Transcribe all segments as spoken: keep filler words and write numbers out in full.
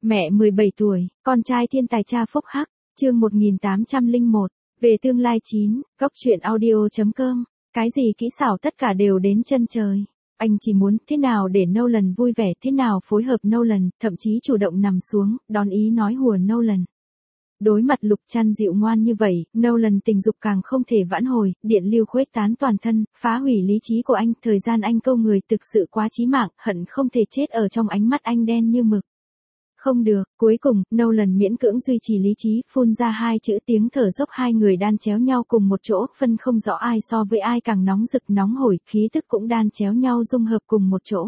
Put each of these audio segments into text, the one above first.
Mẹ mười bảy tuổi, con trai thiên tài cha phúc hắc, chương một nghìn tám trăm lẻ một, về tương lai chín, góc truyện audio.com, cái gì kỹ xảo tất cả đều đến chân trời. Anh chỉ muốn thế nào để Nolan vui vẻ, thế nào phối hợp Nolan, thậm chí chủ động nằm xuống, đón ý nói hùa Nolan. Đối mặt Lục Trăn dịu ngoan như vậy, Nolan tình dục càng không thể vãn hồi, điện lưu khuếch tán toàn thân, phá hủy lý trí của anh, thời gian anh câu người thực sự quá chí mạng, hận không thể chết ở trong ánh mắt anh đen như mực. Không được, cuối cùng, Nolan miễn cưỡng duy trì lý trí, phun ra hai chữ tiếng thở dốc, hai người đan chéo nhau cùng một chỗ, phân không rõ ai so với ai càng nóng rực nóng hổi, khí tức cũng đan chéo nhau dung hợp cùng một chỗ.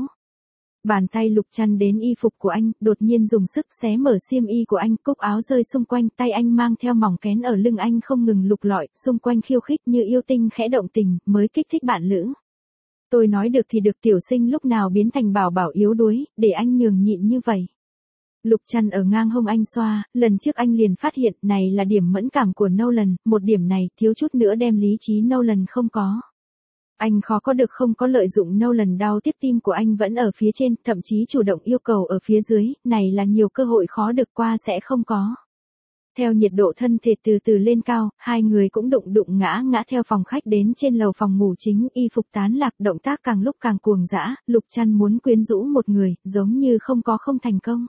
Bàn tay Lục Trăn đến y phục của anh, đột nhiên dùng sức xé mở xiêm y của anh, cúc áo rơi xung quanh, tay anh mang theo mỏng kén ở lưng anh không ngừng lục lọi, xung quanh khiêu khích như yêu tinh khẽ động tình, mới kích thích bạn lữ. Tôi nói được thì được, tiểu sinh lúc nào biến thành bảo bảo yếu đuối, để anh nhường nhịn như vậy. Lục Trăn ở ngang hông anh xoa, lần trước anh liền phát hiện này là điểm mẫn cảm của Nolan, một điểm này thiếu chút nữa đem lý trí Nolan không có. Anh khó có được không có lợi dụng Nolan, đau tiếc tim của anh vẫn ở phía trên, thậm chí chủ động yêu cầu ở phía dưới, này là nhiều cơ hội khó được qua sẽ không có. Theo nhiệt độ thân thể từ từ lên cao, hai người cũng đụng đụng ngã ngã theo phòng khách đến trên lầu phòng ngủ chính, y phục tán lạc, động tác càng lúc càng cuồng dã, Lục Trăn muốn quyến rũ một người, giống như không có không thành công.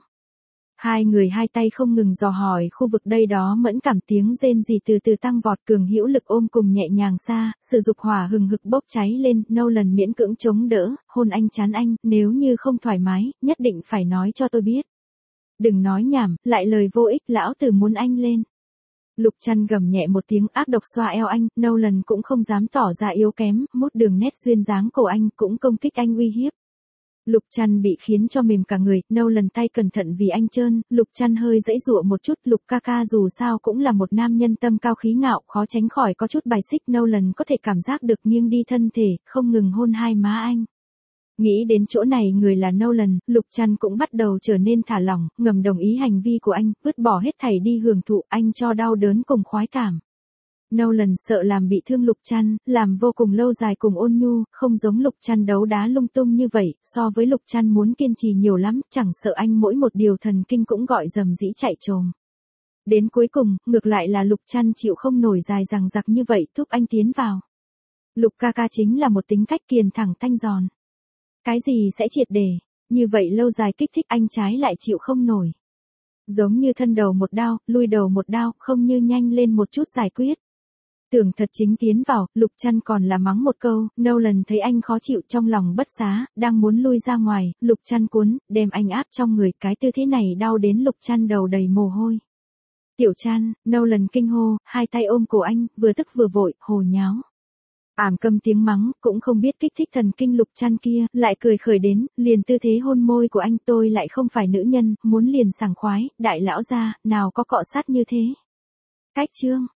Hai người hai tay không ngừng dò hỏi khu vực đây đó, mẫn cảm tiếng rên rỉ từ từ tăng vọt, cường hữu lực ôm cùng nhẹ nhàng xa, sự dục hỏa hừng hực bốc cháy lên, Nolan miễn cưỡng chống đỡ, hôn anh chán anh, nếu như không thoải mái, nhất định phải nói cho tôi biết. Đừng nói nhảm, lại lời vô ích, lão tử muốn anh lên. Lục Trăn gầm nhẹ một tiếng ác độc xoa eo anh, Nolan cũng không dám tỏ ra yếu kém, mút đường nét duyên dáng cổ anh, cũng công kích anh uy hiếp. Lục Trăn bị khiến cho mềm cả người, Nolan tay cẩn thận vì anh trơn, Lục Trăn hơi dãy dụa một chút, Lục ca ca dù sao cũng là một nam nhân tâm cao khí ngạo, khó tránh khỏi có chút bài xích, Nolan có thể cảm giác được nghiêng đi thân thể, không ngừng hôn hai má anh. Nghĩ đến chỗ này người là Nolan, Lục Trăn cũng bắt đầu trở nên thả lỏng, ngầm đồng ý hành vi của anh, vứt bỏ hết thảy đi hưởng thụ anh cho đau đớn cùng khoái cảm. Nolan sợ làm bị thương Lục Trăn, làm vô cùng lâu dài cùng ôn nhu, không giống Lục Trăn đấu đá lung tung như vậy, so với Lục Trăn muốn kiên trì nhiều lắm, chẳng sợ anh mỗi một điều thần kinh cũng gọi dầm dĩ chạy trồm. Đến cuối cùng, ngược lại là Lục Trăn chịu không nổi dài dằng dặc như vậy, thúc anh tiến vào. Lục ca ca chính là một tính cách kiền thẳng thanh giòn. Cái gì sẽ triệt để, như vậy lâu dài kích thích anh trái lại chịu không nổi. Giống như thân đầu một đao, lui đầu một đao, không như nhanh lên một chút giải quyết. Tưởng thật chính tiến vào, Lục Trăn còn là mắng một câu, Nolan thấy anh khó chịu trong lòng bất xá, đang muốn lui ra ngoài, Lục Trăn cuốn, đem anh áp trong người, cái tư thế này đau đến Lục Trăn đầu đầy mồ hôi. Tiểu Trăn, Nolan kinh hô, hai tay ôm cổ anh, vừa tức vừa vội, hồ nháo. Ảm câm tiếng mắng, cũng không biết kích thích thần kinh Lục Trăn kia, lại cười khởi đến, liền tư thế hôn môi của anh, tôi lại không phải nữ nhân, muốn liền sảng khoái, đại lão gia, nào có cọ sát như thế. Cách chương.